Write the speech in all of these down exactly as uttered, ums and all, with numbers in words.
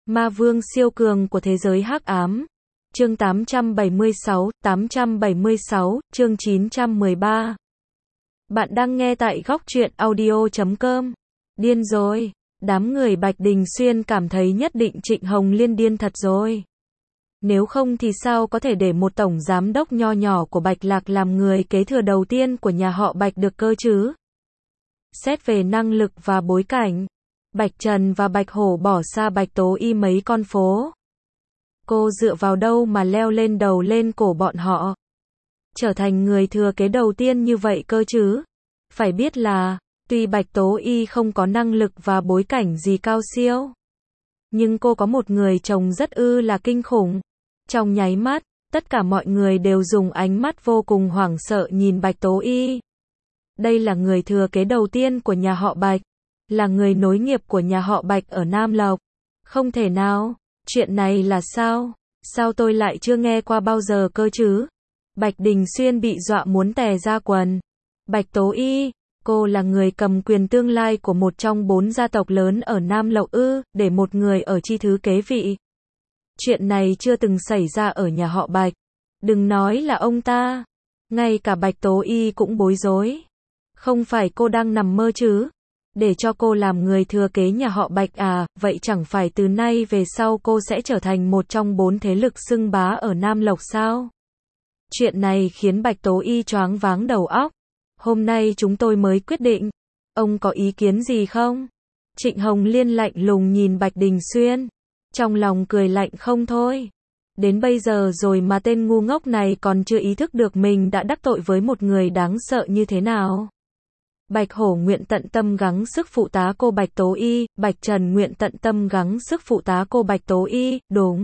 Ma vương siêu cường của thế giới hắc ám. Chương tám trăm bảy mươi sáu, tám trăm bảy mươi sáu, chương chín trăm mười ba. Bạn đang nghe tại góc truyện audio chấm com. Điên rồi, đám người Bạch Đình Xuyên cảm thấy nhất định Trịnh Hồng Liên điên thật rồi. Nếu không thì sao có thể để một tổng giám đốc nho nhỏ của Bạch Lạc làm người kế thừa đầu tiên của nhà họ Bạch được cơ chứ? Xét về năng lực và bối cảnh, Bạch Trần và Bạch Hổ bỏ xa Bạch Tố Y mấy con phố. Cô dựa vào đâu mà leo lên đầu lên cổ bọn họ? Trở thành người thừa kế đầu tiên như vậy cơ chứ? Phải biết là, tuy Bạch Tố Y không có năng lực và bối cảnh gì cao siêu, nhưng cô có một người chồng rất ư là kinh khủng. Trong nháy mắt, tất cả mọi người đều dùng ánh mắt vô cùng hoảng sợ nhìn Bạch Tố Y. Đây là người thừa kế đầu tiên của nhà họ Bạch, là người nối nghiệp của nhà họ Bạch ở Nam Lộc. Không thể nào, chuyện này là sao? Sao tôi lại chưa nghe qua bao giờ cơ chứ? Bạch Đình Xuyên bị dọa muốn tè ra quần. Bạch Tố Y, cô là người cầm quyền tương lai của một trong bốn gia tộc lớn ở Nam Lộc ư, để một người ở chi thứ kế vị. Chuyện này chưa từng xảy ra ở nhà họ Bạch. Đừng nói là ông ta, ngay cả Bạch Tố Y cũng bối rối. Không phải cô đang nằm mơ chứ? Để cho cô làm người thừa kế nhà họ Bạch à, vậy chẳng phải từ nay về sau cô sẽ trở thành một trong bốn thế lực xưng bá ở Nam Lộc sao? Chuyện này khiến Bạch Tố Y choáng váng đầu óc. Hôm nay chúng tôi mới quyết định. Ông có ý kiến gì không? Trịnh Hồng Liên lạnh lùng nhìn Bạch Đình Xuyên. Trong lòng cười lạnh không thôi. Đến bây giờ rồi mà tên ngu ngốc này còn chưa ý thức được mình đã đắc tội với một người đáng sợ như thế nào. Bạch Hổ nguyện tận tâm gắng sức phụ tá cô Bạch Tố Y, Bạch Trần nguyện tận tâm gắng sức phụ tá cô Bạch Tố Y, đúng.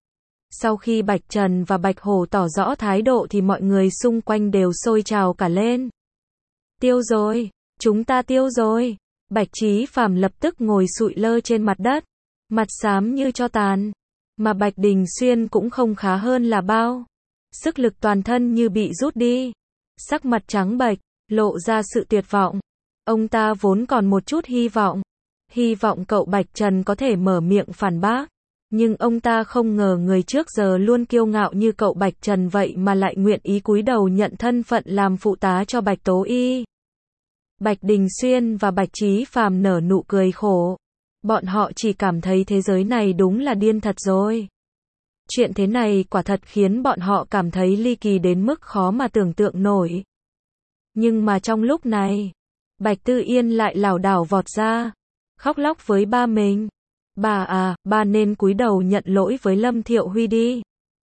Sau khi Bạch Trần và Bạch Hổ tỏ rõ thái độ thì mọi người xung quanh đều sôi trào cả lên. Tiêu rồi, chúng ta tiêu rồi. Bạch Chí Phàm lập tức ngồi sụi lơ trên mặt đất, mặt xám như tro tàn. Mà Bạch Đình Xuyên cũng không khá hơn là bao. Sức lực toàn thân như bị rút đi. Sắc mặt trắng bệch, lộ ra sự tuyệt vọng. Ông ta vốn còn một chút hy vọng. Hy vọng cậu Bạch Trần có thể mở miệng phản bác. Nhưng ông ta không ngờ người trước giờ luôn kiêu ngạo như cậu Bạch Trần vậy mà lại nguyện ý cúi đầu nhận thân phận làm phụ tá cho Bạch Tố Y. Bạch Đình Xuyên và Bạch Chí Phàm nở nụ cười khổ. Bọn họ chỉ cảm thấy thế giới này đúng là điên thật rồi. Chuyện thế này quả thật khiến bọn họ cảm thấy ly kỳ đến mức khó mà tưởng tượng nổi. Nhưng mà trong lúc này, Bạch Tư Yên lại lảo đảo vọt ra, khóc lóc với ba mình. Bà à, ba nên cúi đầu nhận lỗi với Lâm Thiệu Huy đi.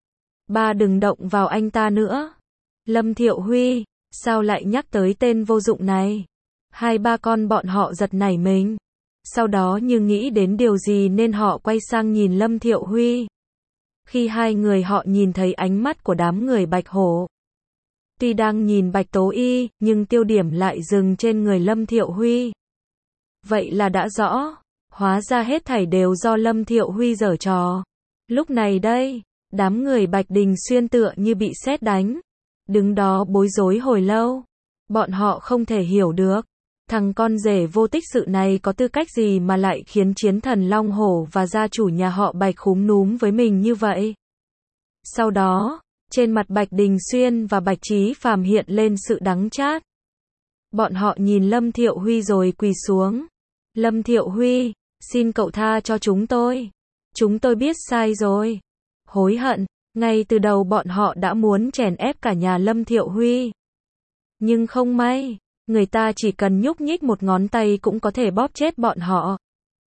Ba đừng động vào anh ta nữa. Lâm Thiệu Huy, sao lại nhắc tới tên vô dụng này? Hai ba con bọn họ giật nảy mình. Sau đó như nghĩ đến điều gì nên họ quay sang nhìn Lâm Thiệu Huy. Khi hai người họ nhìn thấy ánh mắt của đám người Bạch Hổ. Tuy đang nhìn Bạch Tố Y, nhưng tiêu điểm lại dừng trên người Lâm Thiệu Huy. Vậy là đã rõ, hóa ra hết thảy đều do Lâm Thiệu Huy giở trò. Lúc này đây, đám người Bạch Đình Xuyên tựa như bị sét đánh. Đứng đó bối rối hồi lâu. Bọn họ không thể hiểu được. Thằng con rể vô tích sự này có tư cách gì mà lại khiến chiến thần Long Hổ và gia chủ nhà họ Bạch khúm núm với mình như vậy. Sau đó, trên mặt Bạch Đình Xuyên và Bạch Chí Phàm hiện lên sự đắng chát. Bọn họ nhìn Lâm Thiệu Huy rồi quỳ xuống. Lâm Thiệu Huy, xin cậu tha cho chúng tôi. Chúng tôi biết sai rồi. Hối hận, ngay từ đầu bọn họ đã muốn chèn ép cả nhà Lâm Thiệu Huy. Nhưng không may, người ta chỉ cần nhúc nhích một ngón tay cũng có thể bóp chết bọn họ.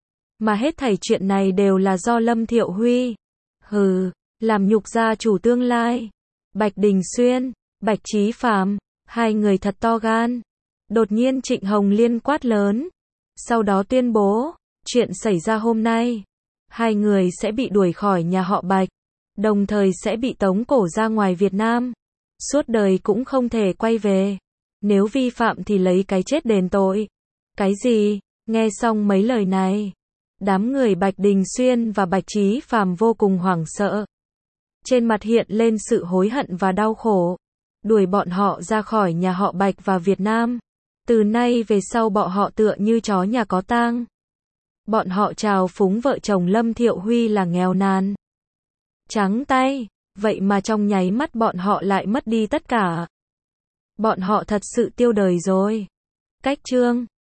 Mà hết thảy chuyện này đều là do Lâm Thiệu Huy. Hừ, làm nhục gia chủ tương lai. Bạch Đình Xuyên, Bạch Chí Phàm, hai người thật to gan. Đột nhiên Trịnh Hồng Liên quát lớn. Sau đó tuyên bố, chuyện xảy ra hôm nay, hai người sẽ bị đuổi khỏi nhà họ Bạch, đồng thời sẽ bị tống cổ ra ngoài Việt Nam. Suốt đời cũng không thể quay về. Nếu vi phạm thì lấy cái chết đền tội. Cái gì? Nghe xong mấy lời này, đám người Bạch Đình Xuyên và Bạch Chí Phàm vô cùng hoảng sợ. Trên mặt hiện lên sự hối hận và đau khổ. Đuổi bọn họ ra khỏi nhà họ Bạch và Việt Nam. Từ nay về sau bọn họ tựa như chó nhà có tang. Bọn họ trào phúng vợ chồng Lâm Thiệu Huy là nghèo nàn, trắng tay, vậy mà trong nháy mắt bọn họ lại mất đi tất cả. Bọn họ thật sự tiêu đời rồi. Cách chương